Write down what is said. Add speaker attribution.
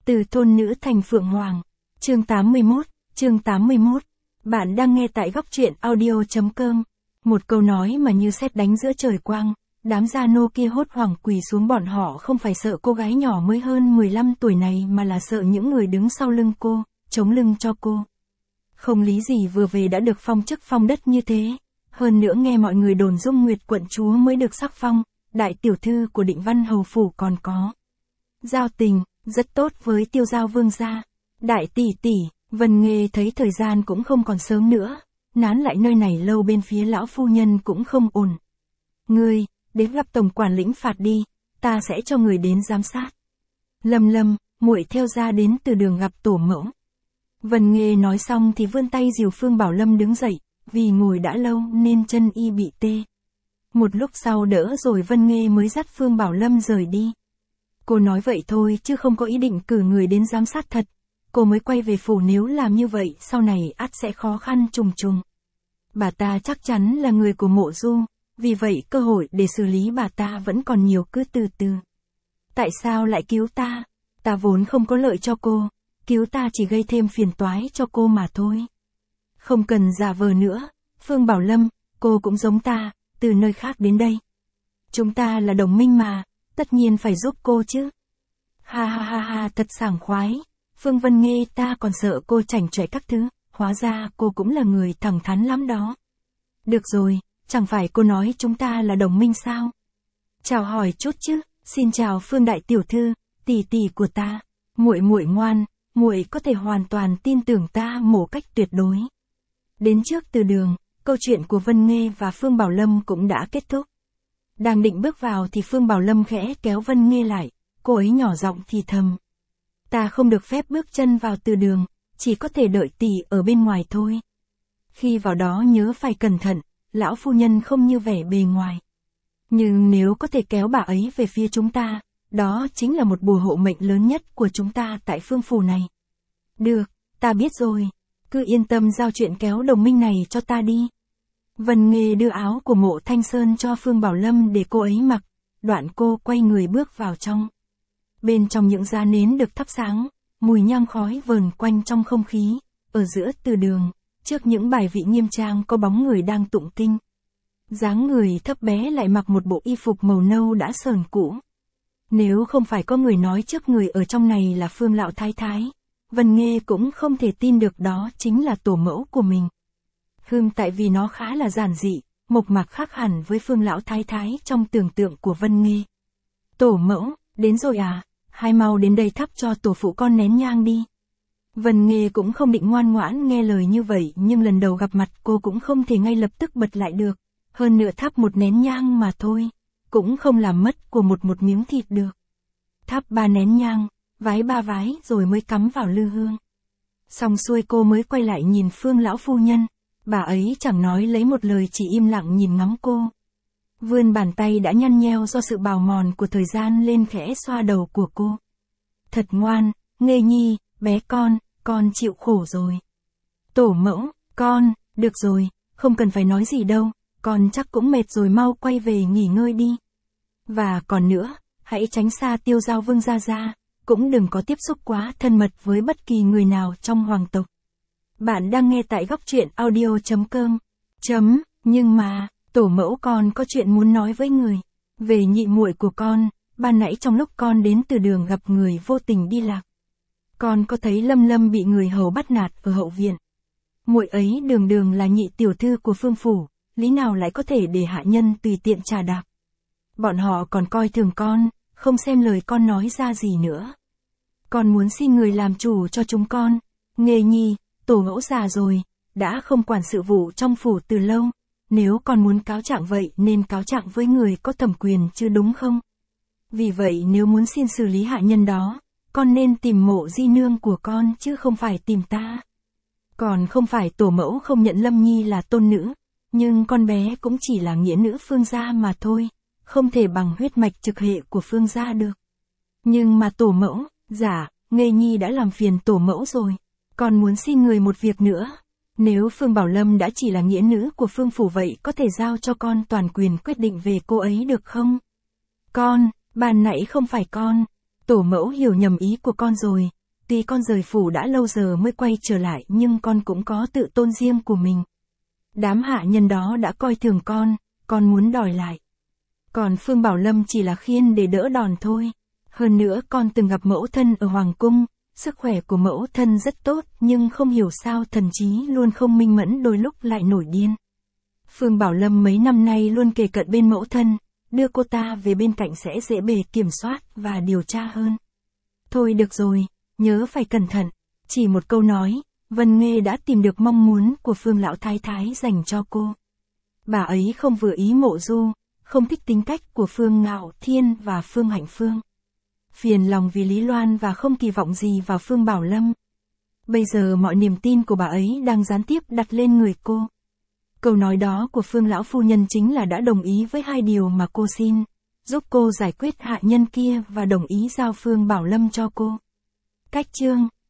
Speaker 1: Từ thôn nữ thành phượng hoàng. Chương 81. Bạn đang nghe tại góc truyện audio.com. Một câu nói mà như sét đánh giữa trời quang, đám gia nô kia hốt hoảng quỳ xuống. Bọn họ không phải sợ cô gái nhỏ mới hơn 15 tuổi này mà là sợ những người đứng sau lưng cô, chống lưng cho cô. Không lý gì vừa về đã được phong chức phong đất như thế. Hơn nữa nghe mọi người đồn Dung Nguyệt quận chúa mới được sắc phong, đại tiểu thư của Định Văn hầu phủ còn có giao tình rất tốt với Tiêu Giao vương gia. Đại tỷ tỷ, Vân Nghê thấy thời gian cũng không còn sớm nữa, nán lại nơi này lâu bên phía lão phu nhân cũng không ổn. Ngươi, đến gặp tổng quản lĩnh phạt đi, ta sẽ cho người đến giám sát. Lâm, muội theo ra đến từ đường gặp tổ mẫu. Vân Nghê nói xong thì vươn tay dìu Phương Bảo Lâm đứng dậy, vì ngồi đã lâu nên chân y bị tê. Một lúc sau đỡ rồi Vân Nghê mới dắt Phương Bảo Lâm rời đi. Cô nói vậy thôi chứ không có ý định cử người đến giám sát thật. Cô mới quay về phủ, nếu làm như vậy sau này ắt sẽ khó khăn trùng trùng. Bà ta chắc chắn là người của Mộ Du, vì vậy cơ hội để xử lý bà ta vẫn còn nhiều, cứ từ từ. Tại sao lại cứu ta? Ta vốn không có lợi cho cô, cứu ta chỉ gây thêm phiền toái cho cô mà thôi. Không cần giả vờ nữa, Phương Bảo Lâm, cô cũng giống ta, từ nơi khác đến đây. Chúng ta là đồng minh mà, tất nhiên phải giúp cô chứ. Ha, thật sảng khoái. Phương Vân Nghê, ta còn sợ cô chảnh chọe các thứ, hóa ra cô cũng là người thẳng thắn lắm đó. Được rồi, chẳng phải cô nói chúng ta là đồng minh sao? Chào hỏi chút chứ, xin chào Phương đại tiểu thư, tỷ tỷ của ta. Muội ngoan, muội có thể hoàn toàn tin tưởng ta một cách tuyệt đối. Đến trước từ đường, câu chuyện của Vân Nghê và Phương Bảo Lâm cũng đã kết thúc. Đang định bước vào thì Phương Bảo Lâm khẽ kéo Vân Nghê lại, cô ấy nhỏ giọng thì thầm. Ta không được phép bước chân vào từ đường, chỉ có thể đợi tỷ ở bên ngoài thôi. Khi vào đó nhớ phải cẩn thận, lão phu nhân không như vẻ bề ngoài. Nhưng nếu có thể kéo bà ấy về phía chúng ta, đó chính là một bùa hộ mệnh lớn nhất của chúng ta tại phương phủ này. Được, ta biết rồi, cứ yên tâm giao chuyện kéo đồng minh này cho ta đi. Vân Nghê đưa áo của Mộ Thanh Sơn cho Phương Bảo Lâm để cô ấy mặc, đoạn cô quay người bước vào trong. Bên trong những giá nến được thắp sáng, mùi nhang khói vờn quanh trong không khí, ở giữa từ đường, trước những bài vị nghiêm trang có bóng người đang tụng kinh. Dáng người thấp bé lại mặc một bộ y phục màu nâu đã sờn cũ. Nếu không phải có người nói trước người ở trong này là Phương lão thái thái, Vân Nghê cũng không thể tin được đó chính là tổ mẫu của mình. Tại vì nó khá là giản dị, mộc mạc khác hẳn với Phương lão thái thái trong tưởng tượng của Vân Nghê. Tổ mẫu, đến rồi à, hai mau đến đây thắp cho tổ phụ con nén nhang đi. Vân Nghê cũng không định ngoan ngoãn nghe lời như vậy, nhưng lần đầu gặp mặt cô cũng không thể ngay lập tức bật lại được. Hơn nữa thắp một nén nhang mà thôi, cũng không làm mất của một miếng thịt được. Thắp 3 nén nhang, vái 3 vái rồi mới cắm vào lư hương. Xong xuôi cô mới quay lại nhìn Phương lão phu nhân, bà ấy chẳng nói lấy một lời, chỉ im lặng nhìn ngắm cô. Vươn bàn tay đã nhăn nheo do sự bào mòn của thời gian lên khẽ xoa đầu của cô. Thật ngoan, Nghê nhi, bé con chịu khổ rồi. Tổ mẫu, con, được rồi, không cần phải nói gì đâu, con chắc cũng mệt rồi, mau quay về nghỉ ngơi đi. Và còn nữa, hãy tránh xa Tiêu Giao vương gia, cũng đừng có tiếp xúc quá thân mật với bất kỳ người nào trong hoàng tộc. Bạn đang nghe tại góc truyện audio.com. Nhưng mà, tổ mẫu con có chuyện muốn nói với người. Về nhị muội của con, ban nãy trong lúc con đến từ đường gặp người vô tình đi lạc. Con có thấy Lâm bị người hầu bắt nạt ở hậu viện. Muội ấy đường là nhị tiểu thư của phương phủ, lý nào lại có thể để hạ nhân tùy tiện trà đạp. Bọn họ còn coi thường con, không xem lời con nói ra gì nữa. Con muốn xin người làm chủ cho chúng con. Nghê nhi, tổ mẫu già rồi, đã không quản sự vụ trong phủ từ lâu. Nếu con muốn cáo trạng vậy nên cáo trạng với người có thẩm quyền chứ, đúng không? Vì vậy nếu muốn xin xử lý hạ nhân đó, con nên tìm Mộ di nương của con chứ không phải tìm ta. Còn không phải tổ mẫu không nhận Lâm nhi là tôn nữ, nhưng con bé cũng chỉ là nghĩa nữ Phương gia mà thôi, không thể bằng huyết mạch trực hệ của Phương gia được. Nhưng mà tổ mẫu, dạ, Nghê nhi đã làm phiền tổ mẫu rồi, con muốn xin người một việc nữa. Nếu Phương Bảo Lâm đã chỉ là nghĩa nữ của Phương phủ vậy có thể giao cho con toàn quyền quyết định về cô ấy được không? Con, ban nãy không phải con, tổ mẫu hiểu nhầm ý của con rồi, Tuy con rời phủ đã lâu giờ mới quay trở lại nhưng con cũng có tự tôn riêng của mình. Đám hạ nhân đó đã coi thường con muốn đòi lại. Còn Phương Bảo Lâm chỉ là khiên để đỡ đòn thôi. Hơn nữa con từng gặp mẫu thân ở Hoàng Cung, sức khỏe của mẫu thân rất tốt nhưng không hiểu sao thần trí luôn không minh mẫn, đôi lúc lại nổi điên. Phương Bảo Lâm mấy năm nay luôn kề cận bên mẫu thân, đưa cô ta về bên cạnh sẽ dễ bề kiểm soát và điều tra hơn. Thôi được rồi, nhớ phải cẩn thận. Chỉ một câu nói, Vân Nghê đã tìm được mong muốn của Phương lão thái thái dành cho cô. Bà ấy không vừa ý Mộ Du, không thích tính cách của Phương Ngạo Thiên và Phương Hạnh Phương. Phiền lòng vì Lý Loan và không kỳ vọng gì vào Phương Bảo Lâm. Bây giờ mọi niềm tin của bà ấy đang gián tiếp đặt lên người cô. Câu nói đó của Phương lão phu nhân chính là đã đồng ý với hai điều mà cô xin, giúp cô giải quyết hạ nhân kia và đồng ý giao Phương Bảo Lâm cho cô. Cách chương